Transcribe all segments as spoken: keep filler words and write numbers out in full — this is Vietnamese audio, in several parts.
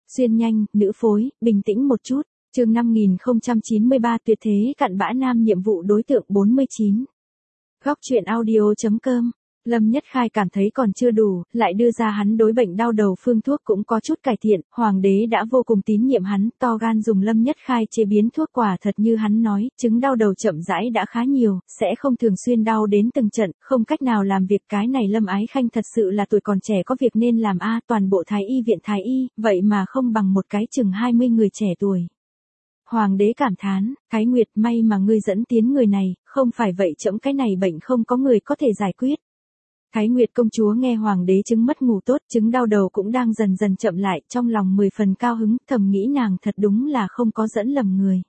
Xuyên nhanh, nữ phối, bình tĩnh một chút. Chương năm nghìn không trăm chín mươi ba tuyệt thế cặn bã nam nhiệm vụ đối tượng bốn mươi chín. Góc truyện audio chấm com. Lâm Nhất Khai cảm thấy còn chưa đủ, lại đưa ra hắn đối bệnh đau đầu phương thuốc cũng có chút cải thiện, hoàng đế đã vô cùng tín nhiệm hắn, to gan dùng Lâm Nhất Khai chế biến thuốc quả thật như hắn nói, chứng đau đầu chậm rãi đã khá nhiều, sẽ không thường xuyên đau đến từng trận, không cách nào làm việc cái này Lâm Ái Khanh thật sự là tuổi còn trẻ có việc nên làm a, toàn bộ thái y viện thái y, vậy mà không bằng một cái chừng hai mươi người trẻ tuổi. Hoàng đế cảm thán, Thái Nguyệt may mà ngươi dẫn tiến người này, không phải vậy chậm cái này bệnh không có người có thể giải quyết. Thái Nguyệt công chúa nghe hoàng đế chứng mất ngủ tốt, chứng đau đầu cũng đang dần dần chậm lại, trong lòng mười phần cao hứng, thầm nghĩ nàng thật đúng là không có dẫn lầm người.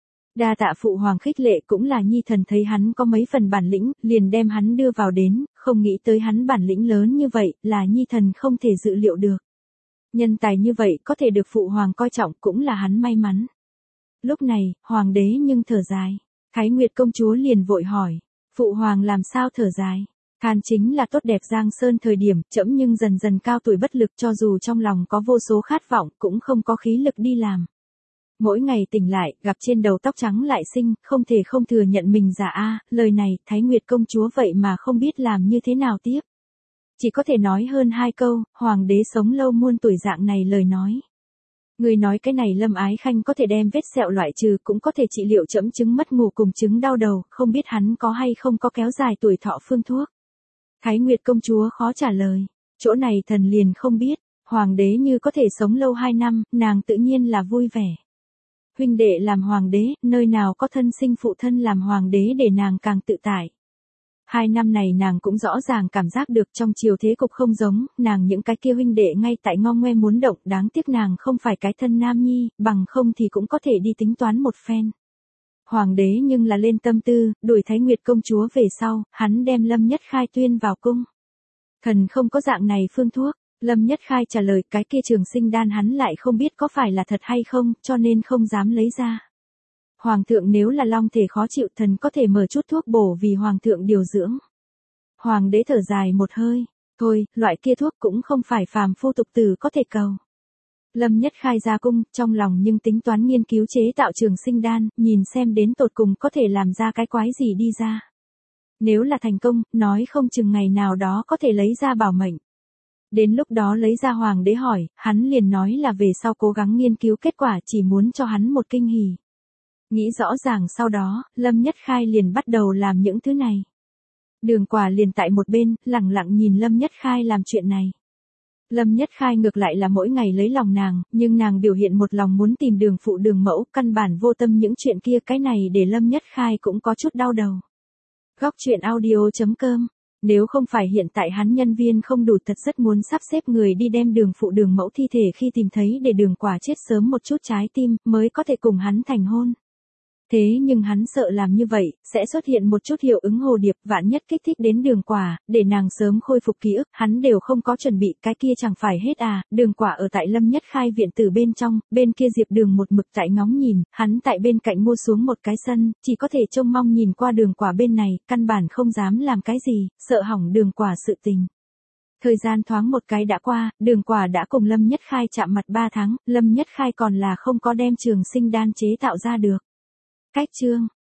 Đa tạ phụ hoàng khích lệ, cũng là nhi thần thấy hắn có mấy phần bản lĩnh, liền đem hắn đưa vào đến, không nghĩ tới hắn bản lĩnh lớn như vậy, là nhi thần không thể dự liệu được. Nhân tài như vậy có thể được phụ hoàng coi trọng cũng là hắn may mắn. Lúc này, hoàng đế nhưng thở dài. Thái Nguyệt công chúa liền vội hỏi, phụ hoàng làm sao thở dài? Than chính là tốt đẹp Giang Sơn thời điểm, trẫm nhưng dần dần cao tuổi bất lực, cho dù trong lòng có vô số khát vọng, cũng không có khí lực đi làm. Mỗi ngày tỉnh lại, gặp trên đầu tóc trắng lại sinh, không thể không thừa nhận mình già a, lời này, Thái Nguyệt công chúa vậy mà không biết làm như thế nào tiếp. Chỉ có thể nói hơn hai câu, hoàng đế sống lâu muôn tuổi dạng này lời nói. Người nói cái này Lâm Ái Khanh có thể đem vết sẹo loại trừ, cũng có thể trị liệu chẫm chứng mất ngủ cùng chứng đau đầu, không biết hắn có hay không có kéo dài tuổi thọ phương thuốc. Thái Nguyệt công chúa khó trả lời, chỗ này thần liền không biết, hoàng đế như có thể sống lâu hai năm, nàng tự nhiên là vui vẻ. Huynh đệ làm hoàng đế, nơi nào có thân sinh phụ thân làm hoàng đế để nàng càng tự tại. Hai năm này nàng cũng rõ ràng cảm giác được trong triều thế cục không giống, nàng những cái kia huynh đệ ngay tại ngo ngoe muốn động, đáng tiếc nàng không phải cái thân nam nhi, bằng không thì cũng có thể đi tính toán một phen. Hoàng đế nhưng là lên tâm tư, đuổi Thái Nguyệt công chúa về sau, hắn đem Lâm Nhất Khai tuyên vào cung. Thần không có dạng này phương thuốc, Lâm Nhất Khai trả lời, cái kia trường sinh đan hắn lại không biết có phải là thật hay không, cho nên không dám lấy ra. Hoàng thượng nếu là long thể khó chịu, thần có thể mở chút thuốc bổ vì hoàng thượng điều dưỡng. Hoàng đế thở dài một hơi, thôi, loại kia thuốc cũng không phải phàm phu tục tử có thể cầu. Lâm Nhất Khai ra cung, trong lòng nhưng tính toán nghiên cứu chế tạo trường sinh đan, nhìn xem đến tột cùng có thể làm ra cái quái gì đi ra. Nếu là thành công, nói không chừng ngày nào đó có thể lấy ra bảo mệnh. Đến lúc đó lấy ra hoàng đế hỏi, hắn liền nói là về sau cố gắng nghiên cứu kết quả, chỉ muốn cho hắn một kinh hỉ. Nghĩ rõ ràng sau đó, Lâm Nhất Khai liền bắt đầu làm những thứ này. Đường Quả liền tại một bên, lặng lặng nhìn Lâm Nhất Khai làm chuyện này. Lâm Nhất Khai ngược lại là mỗi ngày lấy lòng nàng, nhưng nàng biểu hiện một lòng muốn tìm đường phụ đường mẫu, căn bản vô tâm những chuyện kia, cái này để Lâm Nhất Khai cũng có chút đau đầu. Góc truyện audio chấm com. Nếu không phải hiện tại hắn nhân viên không đủ, thật rất muốn sắp xếp người đi đem đường phụ đường mẫu thi thể khi tìm thấy để Đường Quả chết sớm một chút trái tim, mới có thể cùng hắn thành hôn. Thế nhưng hắn sợ làm như vậy, sẽ xuất hiện một chút hiệu ứng hồ điệp, vạn nhất kích thích đến Đường Quả, để nàng sớm khôi phục ký ức, hắn đều không có chuẩn bị, cái kia chẳng phải hết à. Đường Quả ở tại Lâm Nhất Khai viện tử bên trong, bên kia Diệp Đường một mực tại ngóng nhìn, hắn tại bên cạnh mua xuống một cái sân, chỉ có thể trông mong nhìn qua Đường Quả bên này, căn bản không dám làm cái gì, sợ hỏng Đường Quả sự tình. Thời gian thoáng một cái đã qua, Đường Quả đã cùng Lâm Nhất Khai chạm mặt ba tháng, Lâm Nhất Khai còn là không có đem trường sinh đan chế tạo ra được. Cách chương